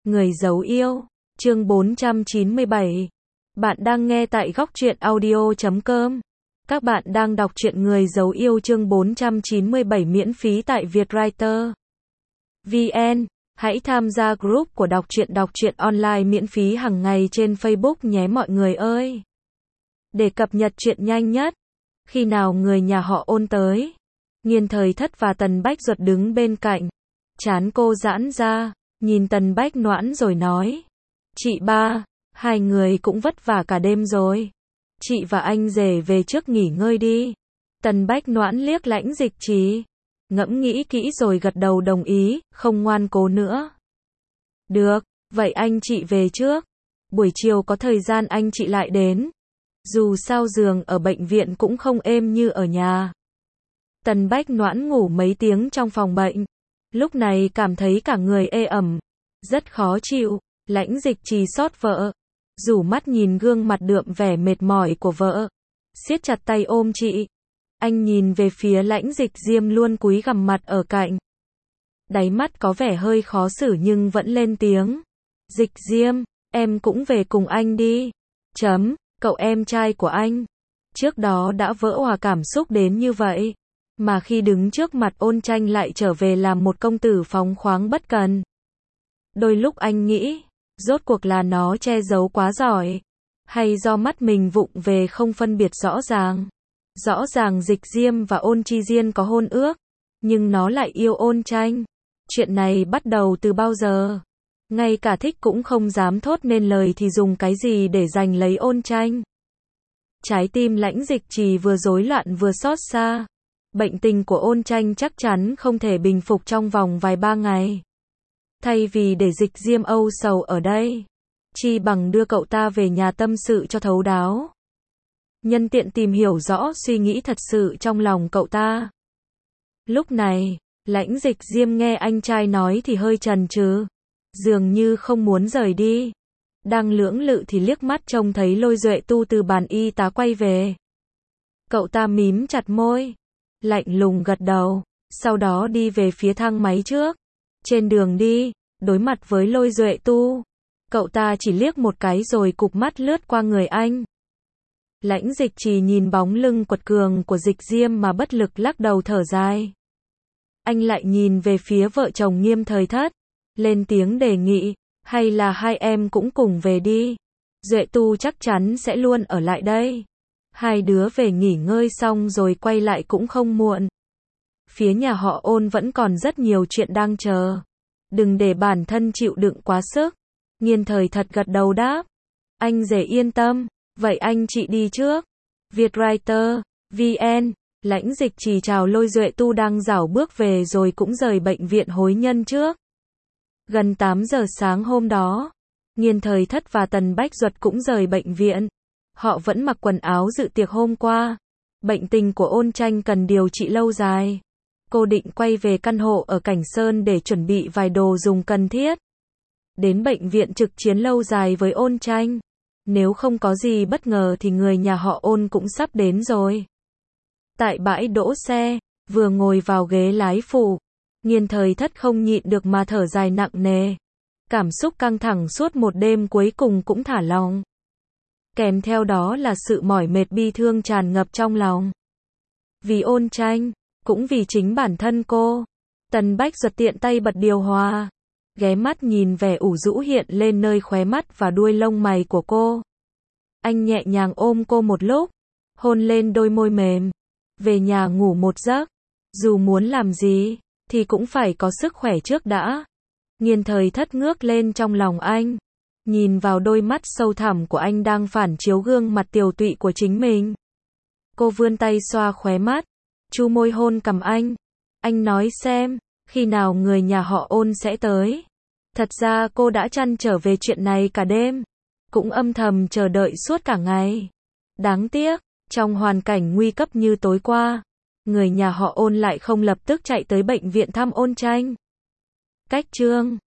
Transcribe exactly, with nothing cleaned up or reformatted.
Người dấu yêu, chương bốn trăm chín mươi bảy. Bạn đang nghe tại góc truyện audio chấm com. Các bạn đang đọc truyện Người dấu yêu chương bốn trăm chín mươi bảy miễn phí tại Vietwriter vê en. Hãy tham gia group của đọc truyện đọc truyện online miễn phí hàng ngày trên Facebook nhé mọi người ơi. Để cập nhật truyện nhanh nhất. Khi nào người nhà họ Ôn tới? Nghiên Thời Thất và Tần Bách Duật đứng bên cạnh. Trán cô giãn ra, nhìn Tần Bách Noãn rồi nói. Chị ba, hai người cũng vất vả cả đêm rồi. Chị và anh rể về trước nghỉ ngơi đi. Tần Bách Noãn liếc Lãnh Dịch Trì. Ngẫm nghĩ kỹ rồi gật đầu đồng ý, không ngoan cố nữa. Được, vậy anh chị về trước. Buổi chiều có thời gian anh chị lại đến. Dù sao giường ở bệnh viện cũng không êm như ở nhà. Tần Bách Noãn ngủ mấy tiếng trong phòng bệnh. Lúc này cảm thấy cả người ê ẩm. Rất khó chịu. Lãnh Dịch Trì xót vợ. Rủ mắt nhìn gương mặt đượm vẻ mệt mỏi của vợ. Siết chặt tay ôm chị. Anh nhìn về phía Lãnh Dịch Diêm luôn cúi gằm mặt ở cạnh. Đáy mắt có vẻ hơi khó xử nhưng vẫn lên tiếng. Dịch Diêm, em cũng về cùng anh đi. Chấm, cậu em trai của anh. Trước đó đã vỡ hòa cảm xúc đến như vậy. Mà khi đứng trước mặt Ôn Tranh lại trở về làm một công tử phóng khoáng bất cần. Đôi lúc anh nghĩ, rốt cuộc là nó che giấu quá giỏi. Hay do mắt mình vụng về không phân biệt rõ ràng. Rõ ràng Dịch Diêm và Ôn Chi Diên có hôn ước. Nhưng nó lại yêu Ôn Tranh. Chuyện này bắt đầu từ bao giờ? Ngay cả thích cũng không dám thốt nên lời thì dùng cái gì để giành lấy Ôn Tranh? Trái tim Lãnh Dịch Trì vừa rối loạn vừa xót xa. Bệnh tình của Ôn Tranh chắc chắn không thể bình phục trong vòng vài ba ngày. Thay vì để Dịch Diêm âu sầu ở đây, chi bằng đưa cậu ta về nhà tâm sự cho thấu đáo. Nhân tiện tìm hiểu rõ suy nghĩ thật sự trong lòng cậu ta. Lúc này, Lãnh Dịch Diêm nghe anh trai nói thì hơi chần chừ, dường như không muốn rời đi. Đang lưỡng lự thì liếc mắt trông thấy Lôi Duệ Tu từ bàn y tá quay về. Cậu ta mím chặt môi, lạnh lùng gật đầu, sau đó đi về phía thang máy trước. Trên đường đi, đối mặt với Lôi Duệ Tu, cậu ta chỉ liếc một cái rồi cụp mắt lướt qua người anh. Lãnh Dịch Trì nhìn bóng lưng quật cường của Dịch Diêm mà bất lực lắc đầu thở dài. Anh lại nhìn về phía vợ chồng Nghiêm Thời Thất, lên tiếng đề nghị, hay là hai em cũng cùng về đi. Duệ Tu chắc chắn sẽ luôn ở lại đây. Hai đứa về nghỉ ngơi xong rồi quay lại cũng không muộn. Phía nhà họ Ôn vẫn còn rất nhiều chuyện đang chờ. Đừng để bản thân chịu đựng quá sức. Nghiên Thời Thất gật đầu đáp. Anh rể yên tâm, vậy anh chị đi trước. Vietwriter vê en. Lãnh Dịch Trì chào Lôi Duệ Tu đang rảo bước về rồi cũng rời bệnh viện hối nhân trước. Gần tám giờ sáng hôm đó, Nghiên Thời Thất và Tần Bách Duật cũng rời bệnh viện. Họ vẫn mặc quần áo dự tiệc hôm qua. Bệnh tình của Ôn Tranh cần điều trị lâu dài. Cô định quay về căn hộ ở Cảnh Sơn để chuẩn bị vài đồ dùng cần thiết. Đến bệnh viện trực chiến lâu dài với Ôn Tranh. Nếu không có gì bất ngờ thì người nhà họ Ôn cũng sắp đến rồi. Tại bãi đỗ xe, vừa ngồi vào ghế lái phụ, Nghiên Thời Thất không nhịn được mà thở dài nặng nề. Cảm xúc căng thẳng suốt một đêm cuối cùng cũng thả lỏng. Kèm theo đó là sự mỏi mệt bi thương tràn ngập trong lòng. Vì Ôn Tranh, cũng vì chính bản thân cô. Tần Bách Duật tiện tay bật điều hòa, ghé mắt nhìn vẻ ủ rũ hiện lên nơi khóe mắt và đuôi lông mày của cô. Anh nhẹ nhàng ôm cô một lúc, hôn lên đôi môi mềm. Về nhà ngủ một giấc, dù muốn làm gì, thì cũng phải có sức khỏe trước đã. Nghiên Thời Thất ngước lên trong lòng anh, nhìn vào đôi mắt sâu thẳm của anh đang phản chiếu gương mặt tiều tụy của chính mình. Cô vươn tay xoa khóe mắt, chu môi hôn cằm anh. Anh nói xem, khi nào người nhà họ Ôn sẽ tới? Thật ra cô đã trăn trở về chuyện này cả đêm, cũng âm thầm chờ đợi suốt cả ngày. Đáng tiếc, trong hoàn cảnh nguy cấp như tối qua, người nhà họ Ôn lại không lập tức chạy tới bệnh viện thăm Ôn Tranh. Cách chương